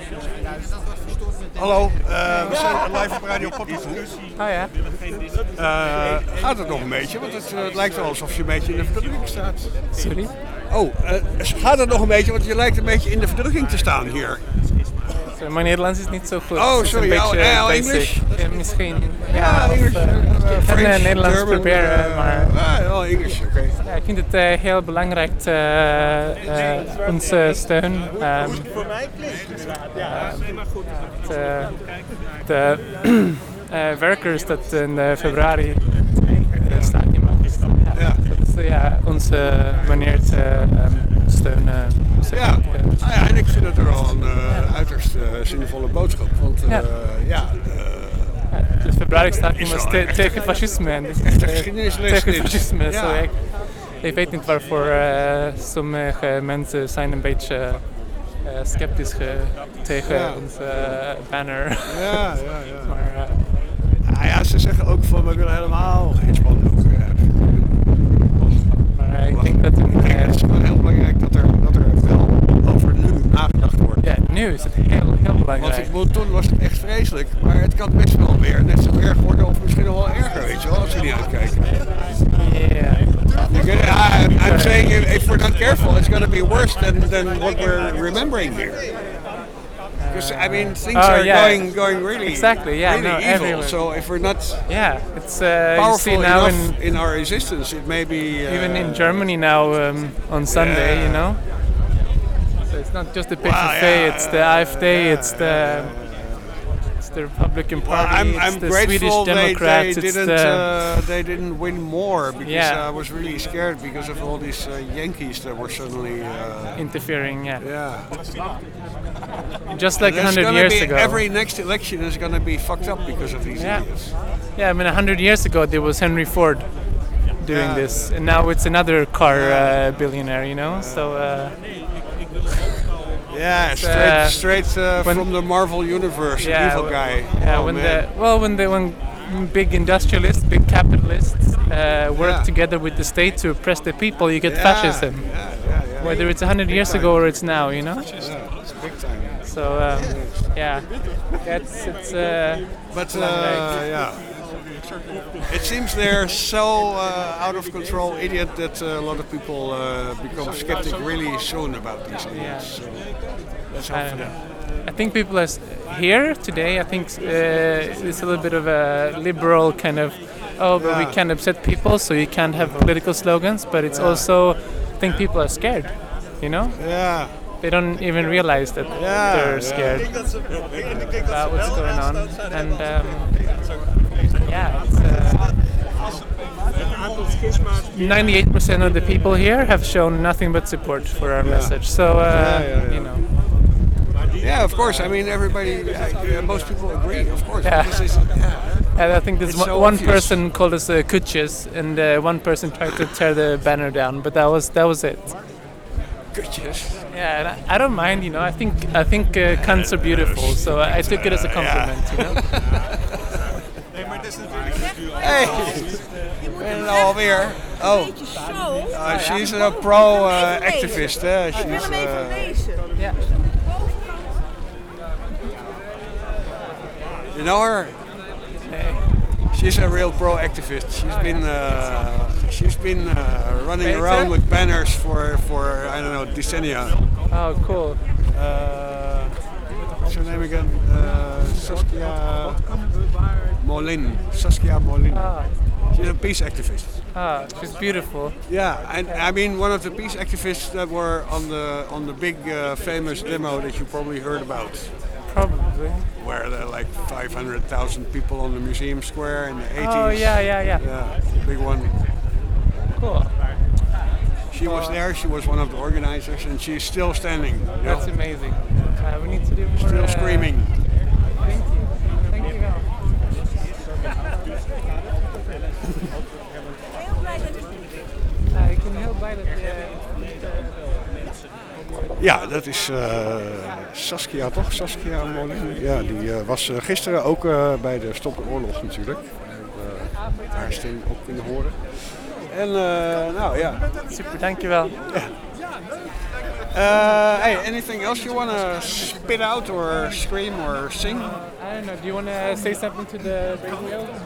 Hallo, we zijn live op Radio Papiervoer. Oh ja. Gaat het nog een beetje? Want het lijkt wel alsof je een beetje in de verdrukking staat. Sorry? Gaat het nog een beetje? Want je lijkt een beetje in de verdrukking te staan hier. Sorry, mijn Nederlands is niet zo goed. Oh, sorry. English? Misschien. Ja, English. Ik kan Nederlands proberen, maar... English, oké. Ja, ik vind het heel belangrijk onze steun. De werkers dat in februari staking maken. Dat is onze manier te steunen. En ik vind het er wel een uiterst zinvolle boodschap. Want de februari-staking was tegen fascisme. En tegen fascisme. Ja. So ik weet niet waarvoor sommige mensen zijn een beetje sceptisch tegen onze banner. Ja. Maar, ze zeggen ook van we willen helemaal geen spandoek hebben. Maar ik denk dat het is wel heel belangrijk dat er wel over nu nagedacht wordt. Ja, nu is het heel belangrijk. Want toen was het echt vreselijk, maar het kan best wel weer net zo erg worden of misschien nog wel erger, weet je wel, als we niet uitkijken. I'm saying if we're not careful, it's going to be worse than what we're remembering here. Because I mean, things are going really, exactly, really evil. Everywhere. So if we're not it's powerful now enough in our resistance, it may be even in Germany now on Sunday, you know. So it's not just the PVV, it's the AfD, it's the Republican Party, I'm the grateful Swedish Democrats. They didn't win more because I was really scared because of all these Yankees that were suddenly interfering. Yeah. Just like 100 years ago. Every next election is going to be fucked up because of these idiots. Yeah, I mean 100 years ago there was Henry Ford doing this, and now it's another car billionaire, you know. So. Straight from the Marvel universe, evil guy. Yeah, when big industrialists, big capitalists work together with the state to oppress the people, you get fascism. Whether it's 100 years ago or it's now, you know. It's big time. So it seems they're so out of control, idiot, that a lot of people become skeptic really soon about these idiots. So let's hope for them. I think people are here today. I think it's a little bit of a liberal kind of, but we can't upset people, so you can't have political slogans. But it's also, I think people are scared, you know? Yeah. They don't even realize that they're scared about what's going on. And it's 98% of the people here have shown nothing but support for our message. So, you know. Yeah, of course. I mean, everybody, most people agree, of course. Yeah. And I think there's one obvious. person called us kutjes, and one person tried to tear the banner down, but that was it. Kutjes. Yeah, and I don't mind, you know. I think cunts are beautiful, so I took it as a compliment, you know. Hey, en alweer. Oh, she's a pro-activist, hè? She's. Yeah. You know her? She's a real pro-activist. She's been running around with banners for I don't know, decennia. Oh, cool. What's her name again? Saskia Molin. She's a peace activist. She's beautiful. Yeah, and I mean one of the peace activists that were on the big famous demo that you probably heard about. Probably. Where there are like 500,000 people on the museum square in the 80s. Oh yeah. Yeah, big one. Cool. She was there. She was one of the organizers, and she's still standing. That's amazing. We need to do more. Still screaming. Thank you. Ik ben heel blij dat Ja, dat is Saskia, toch? Saskia Molin. Ja, die was gisteren ook bij de Stop de Oorlog natuurlijk. Haar stem ook kunnen horen. En nou ja. Super, dankjewel. Ja. Hey, anything else you want to spit out or scream or sing? I don't know. Do you want to say something to the radio?